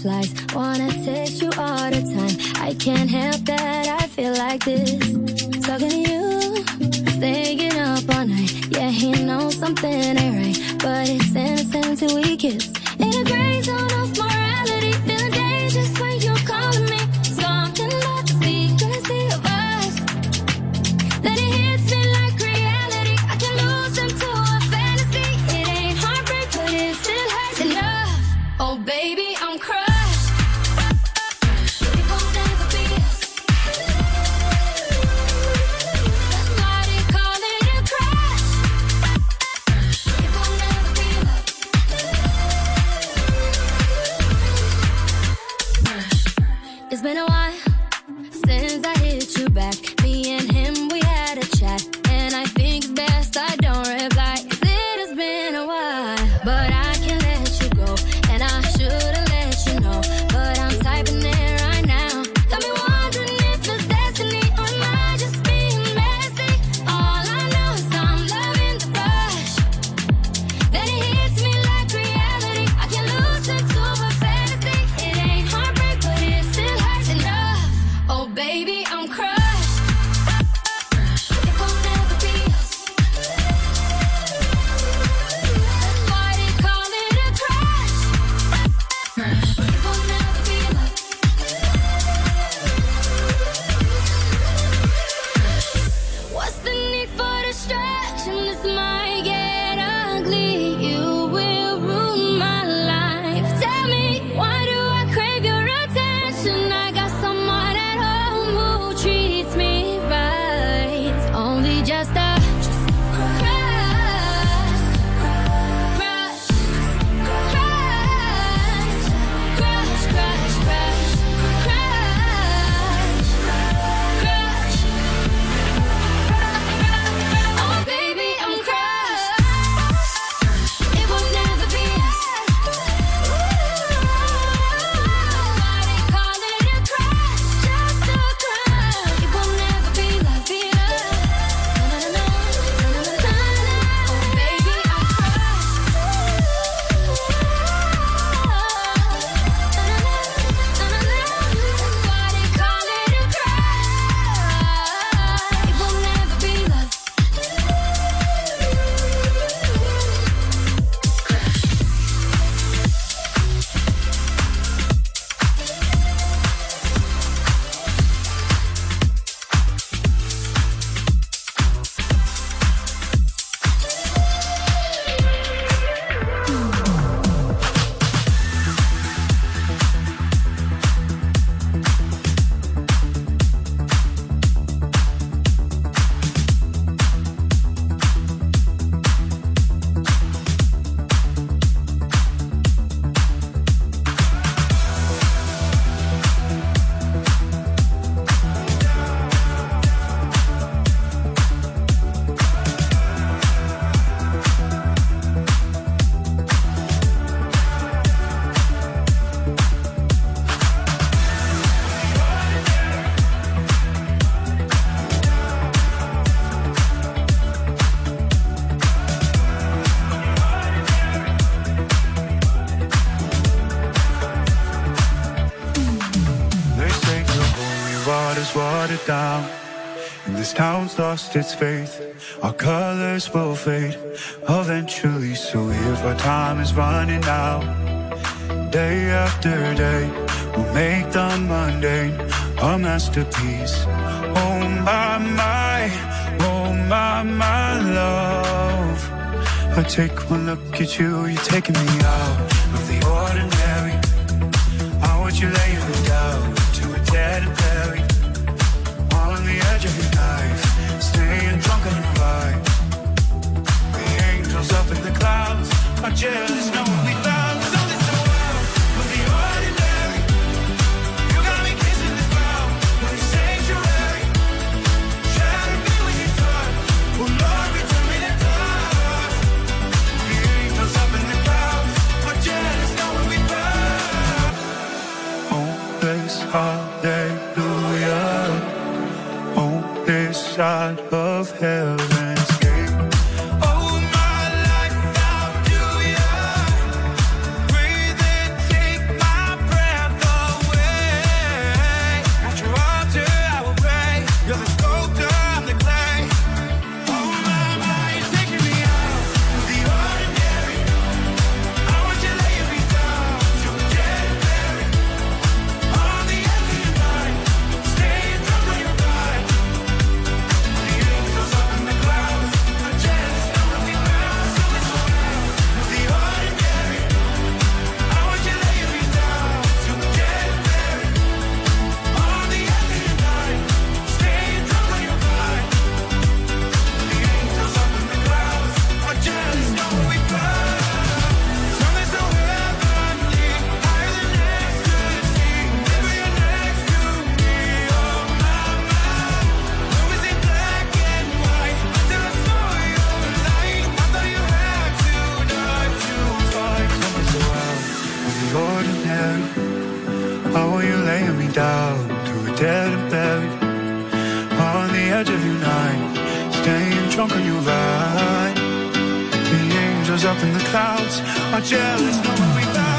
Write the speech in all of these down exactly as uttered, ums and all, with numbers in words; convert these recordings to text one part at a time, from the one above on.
butterflies. Wanna taste you all the time. I can't help that I feel like this. Talking to you, staying up all night. Yeah, he knows something ain't right, but it's innocent until we kiss. In a gray zone of morality, feeling dangerous when you're calling me. Something about the secrecy of us, that it hits me like reality. I can lose into a fantasy. It ain't heartbreak, but it still hurts enough. Oh baby, I'm crushed. It won't ever be us. That's why they call it a crush. It won't ever be love. It's been a while since I hit you back. Me and him, we had a chat, and I think it's best I don't reply. 'Cause it has been a while, but I can't let you go, and I should've let you know, but I'm typing it right now. Got me wondering if it's destiny, or am I just being messy? All I know is I'm loving the rush, that it hits me like reality. I can lose into a fantasy. It ain't heartbreak, but it still hurts enough. Oh baby, I'm crushed. It won't ever be us. That's why they call it a crush. It won't ever be love. What's the need for distraction? This might get ugly. You will ruin my life. Tell me, why do I crave your attention? I got someone at home who treats me right. Only just a crush, crush, crush, crush, crush, crush, crush, crush. Oh baby, I'm crushed. It will never be us. Why they call it a crush? Just a crush. It will never be love, be love. No, no, no, no, no, no, no. Oh baby, I'm crushed. That's why they call it a crush. It will never be love. They say the holy water's watered down, and this town's lost its faith. Our colors will fade eventually, so if our time is running out, day after day, we'll make the mundane a masterpiece. Oh my, my, oh my, my love. I take one look at you, you're taking me out of the ordinary. How would you lay me down to a dead and buried, on the edge of your knife, staying drunk on the ride. The angels up in the clouds are jealous, no one we found. So this the world of the ordinary. You got me kissing the ground like a sanctuary. Shadow me when you talk. Oh Lord, return me the dark. The angels up in the clouds are jealous, no one we found. Oh, this hallelujah. Oh, this side of heaven's gate. Oh, my life, how do ya breathe and take my breath? dead and buried on the edge of your night, staying drunk on your ride. The angels up in the clouds are jealous knowing we found.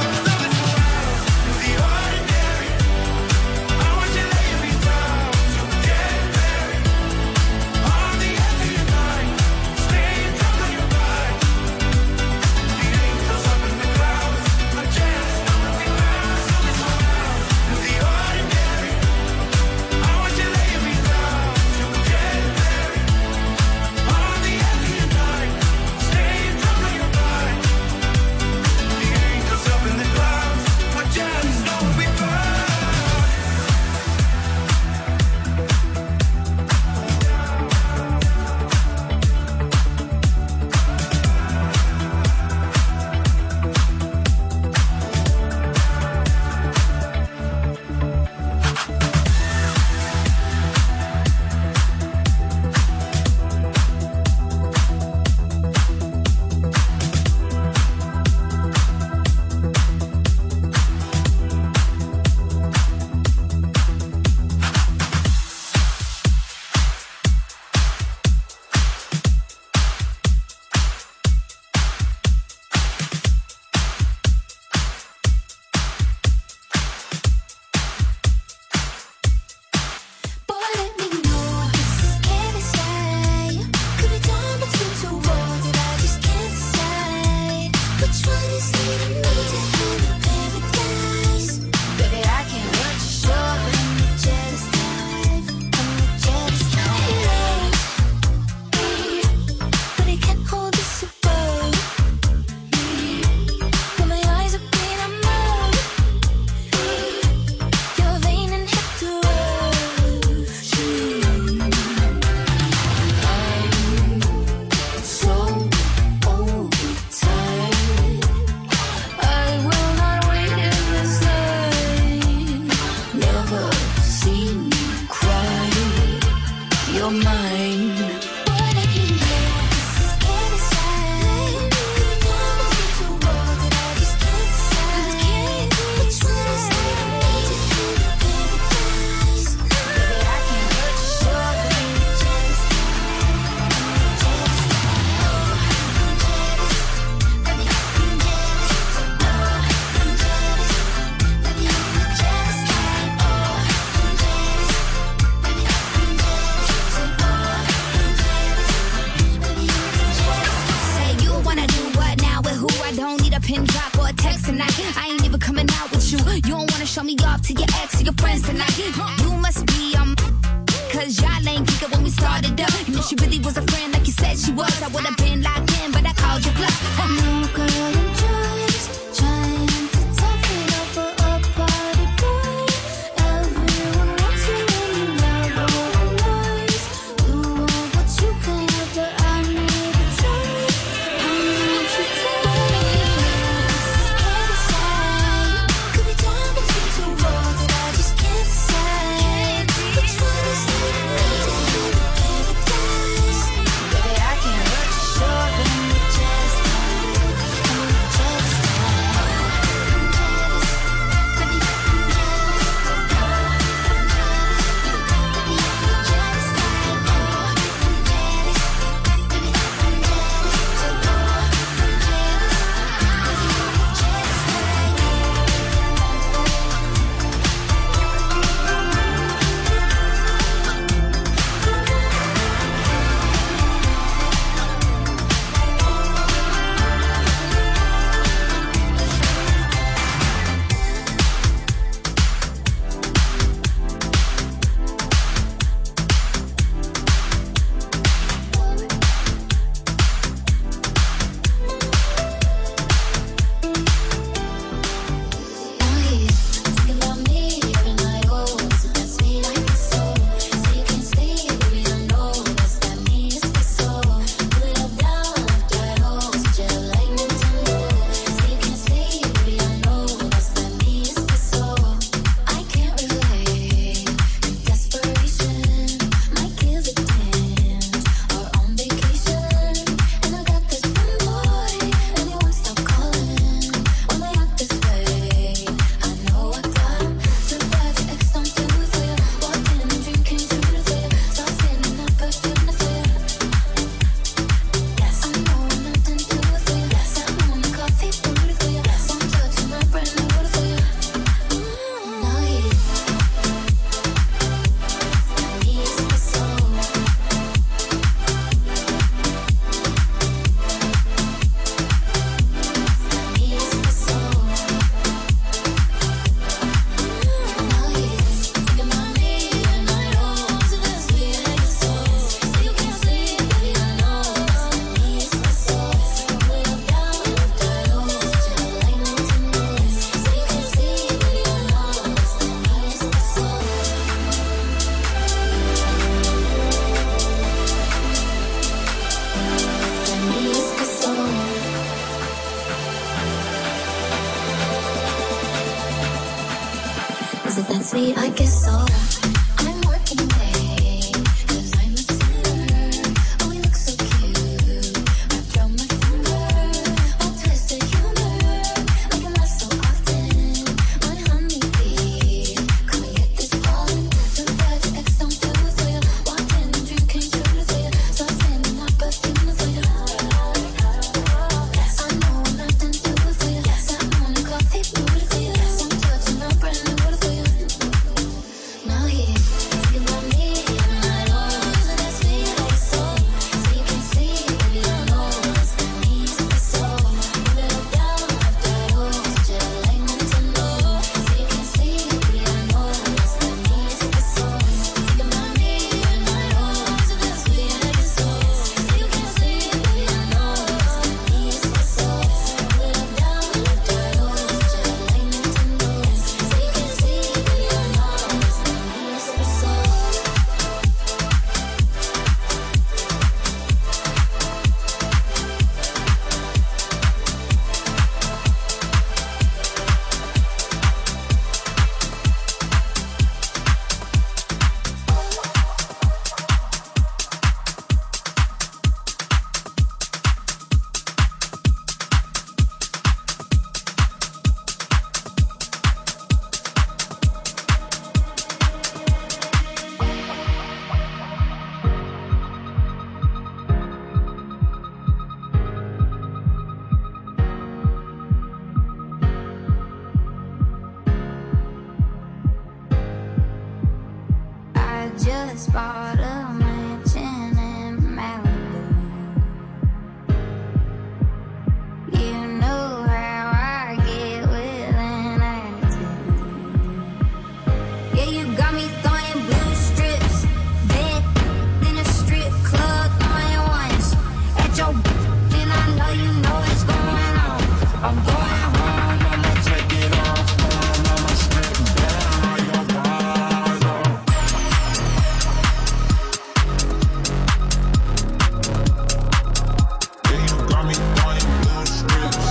spot a mansion in Malibu. You know how I get with an attitude. Yeah, you got me throwing blue strips, bed in a strip club, throwing ones at your and I know you know what's going on. I'm going home, I'ma take it off, I'ma strip down your body. Yeah, you got me throwing blue strips.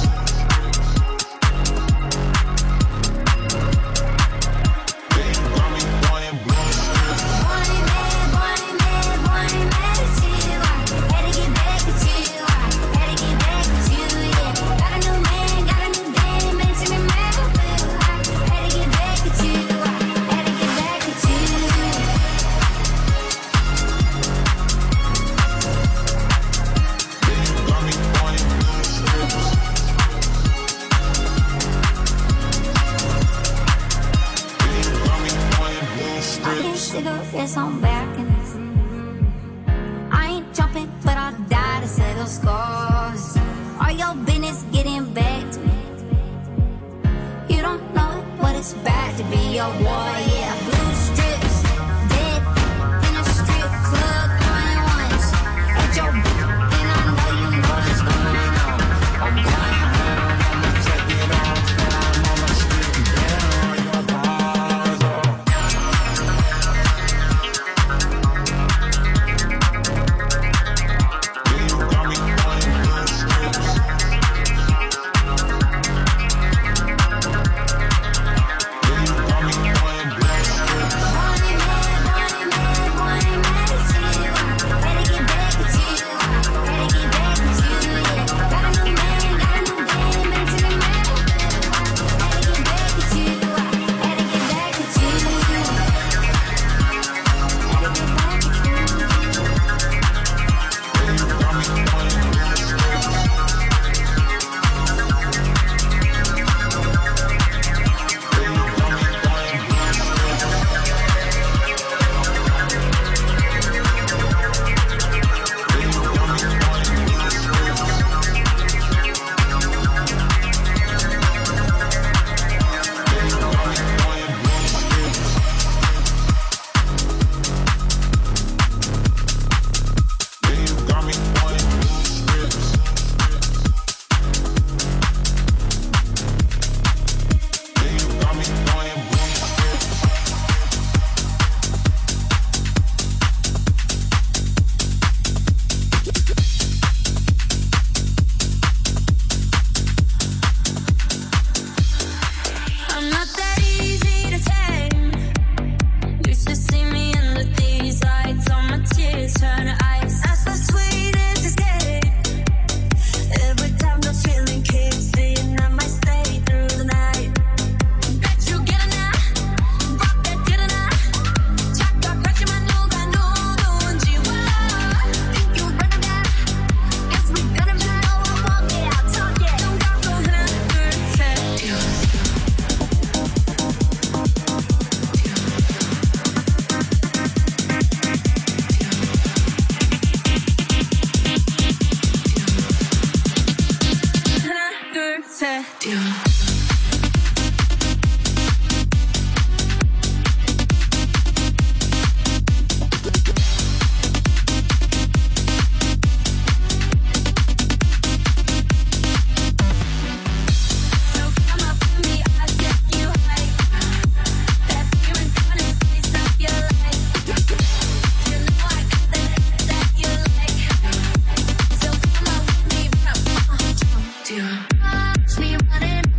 Yeah, you got me throwing blue strips. Boy, man, boy, man, boy, man, it's you. I had to get back at you. I had to get back at you, yeah. Got a new man, got a new dame, mention it, man. I had to get back at you. I had to get back at you. Got me throwing blue strips. Got me throwing blue strips. Cigarettes on balconies. I ain't jumping, but I'll die to settle scores. All your business getting back to me. You don't know what it's about to be your war, yeah. Blue strips, dead in a strip club, throwing ones at your and I know you know what's going on. I'm going home, I'ma take it off, I'ma strip down your bars. Yeah, you got me throwing blue strips. Yeah, you got me throwing blue strips. Boy, man, boy, man, boy, man, it's you. I had to get back at you. I had to get back at you, yeah. Got a new man, got a new dame, mention it, man. I had to get back at you. I had to get back at you. Had to get back at you. Yeah, you got me throwing blue strips. Yeah, you got me throwing blue strips. Yeah, you got me throwing blue strips. Yeah, you got me throwing blue strips. Yeah, you got me throwing blue strips. Yeah, you got me throwing blue strips. I'm not that easy to tame. Used to see me under these lights, all my tears turn to ice. That's the sweetest escape. Every time those feeling kicks in, I might stay through the night. Bet you get enough, rock that get enough. 착각하지만 누가 누군지 몰라. Think you run them down, guess we got them down. Oh, I walk it out, talk it. 눈 감고 하나, 둘, 셋. 하나, 둘, 셋. So come up with me, I'll get you high. That feeling gonna spice up your life. You know I got that that you like. So come up with me, uh, uh, uh, watch me running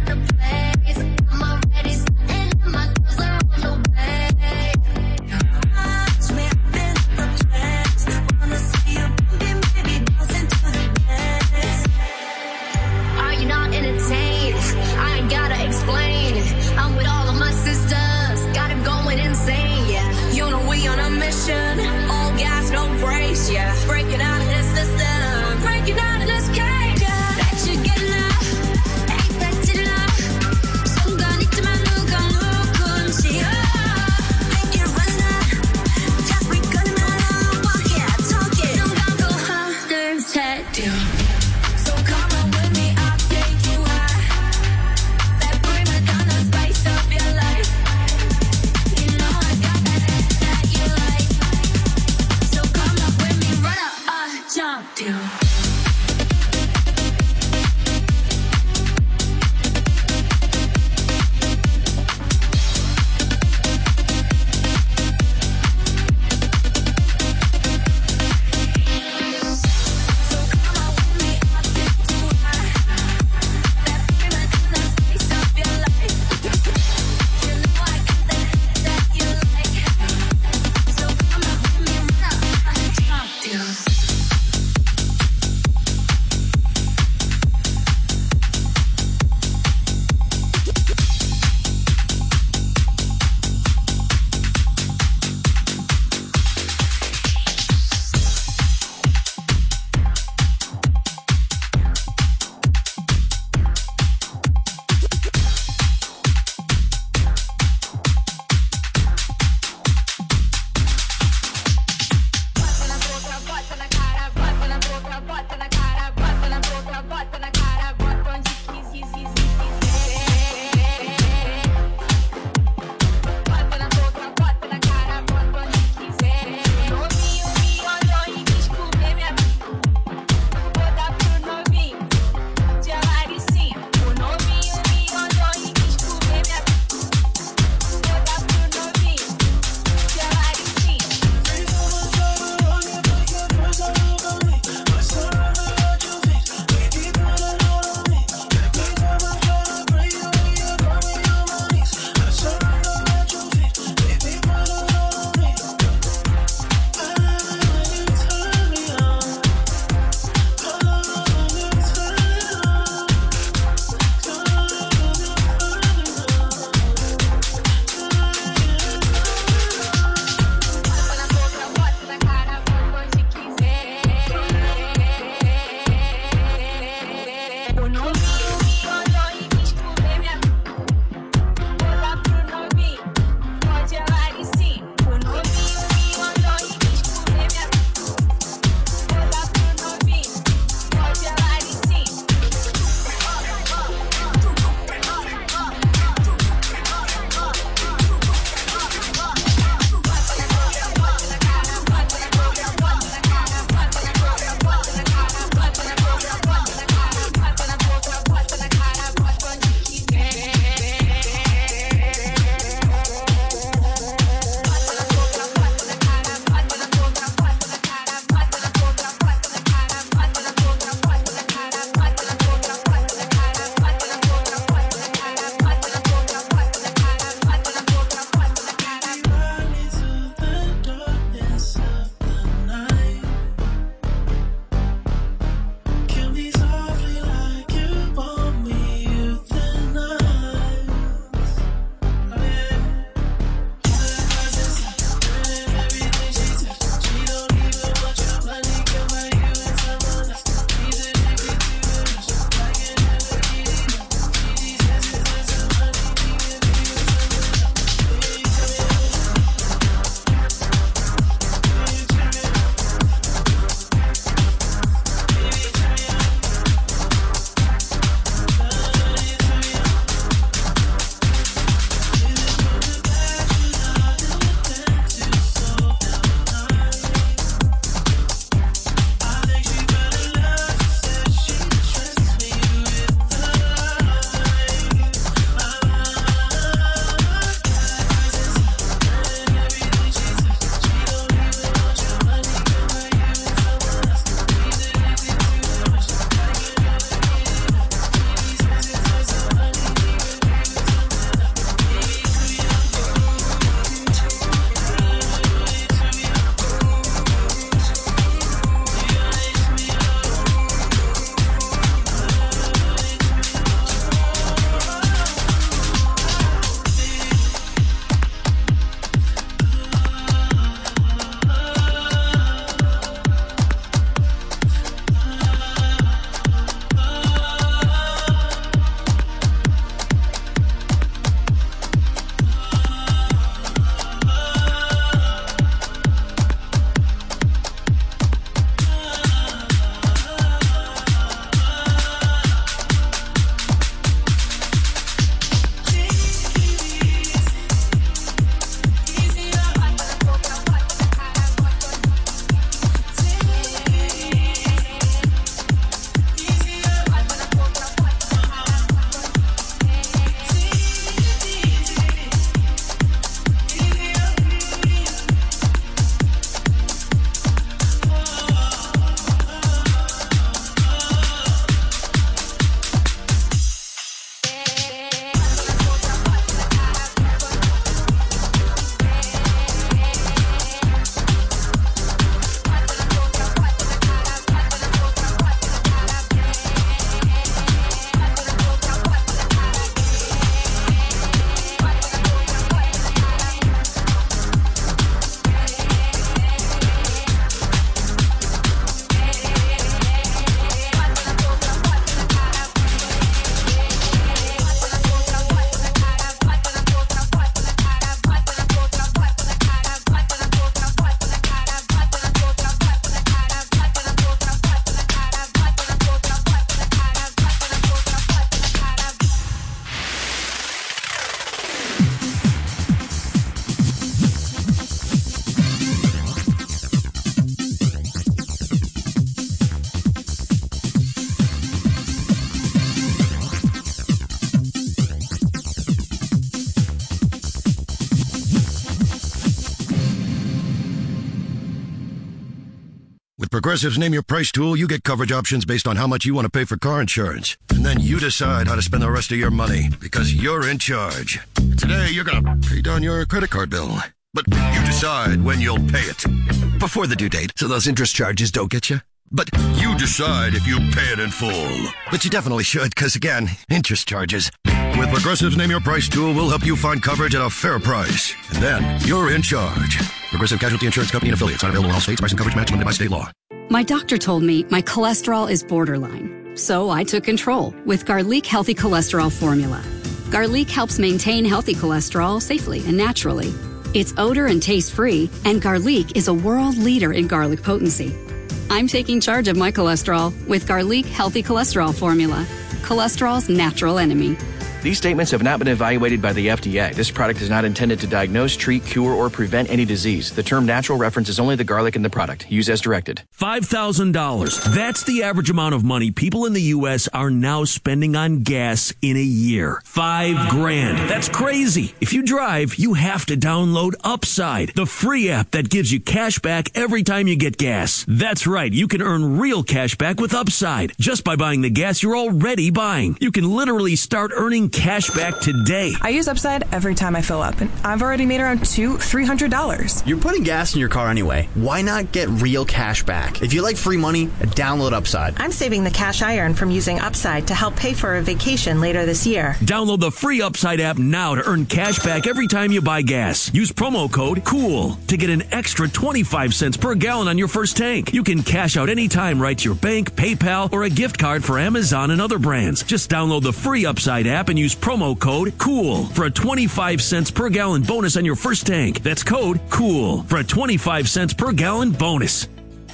Progressive's Name Your Price tool, you get coverage options based on how much you want to pay for car insurance. And then you decide how to spend the rest of your money, because you're in charge. Today, you're going to pay down your credit card bill. But you decide when you'll pay it. Before the due date, so those interest charges don't get you. But you decide if you pay it in full. But you definitely should, because again, interest charges. With Progressive's Name Your Price tool, we'll help you find coverage at a fair price. And then you're in charge. Progressive Casualty Insurance Company and Affiliates. Not available in all states. Price and coverage match limited by state law. My doctor told me my cholesterol is borderline. So I took control with Garlic Healthy Cholesterol Formula. Garlic helps maintain healthy cholesterol safely and naturally. It's odor and taste-free, and Garlic is a world leader in garlic potency. I'm taking charge of my cholesterol with Garlic Healthy Cholesterol Formula, cholesterol's natural enemy. These statements have not been evaluated by the F D A. This product is not intended to diagnose, treat, cure, or prevent any disease. The term natural references only the garlic in the product. Use as directed. five thousand dollars. That's the average amount of money people in the U S are now spending on gas in a year. Five grand. That's crazy. If you drive, you have to download Upside, the free app that gives you cash back every time you get gas. That's right. You can earn real cash back with Upside just by buying the gas you're already buying. You can literally start earning cash back today. I use Upside every time I fill up, and I've already made around two, three hundred dollars. You're putting gas in your car anyway. Why not get real cash back? If you like free money, download Upside. I'm saving the cash I earn from using Upside to help pay for a vacation later this year. Download the free Upside app now to earn cash back every time you buy gas. Use promo code COOL to get an extra twenty-five cents per gallon on your first tank. You can cash out anytime right to your bank, PayPal, or a gift card for Amazon and other brands. Just download the free Upside app and use promo code COOL for a twenty-five cents per gallon bonus on your first tank. That's code COOL for a twenty-five cents per gallon bonus.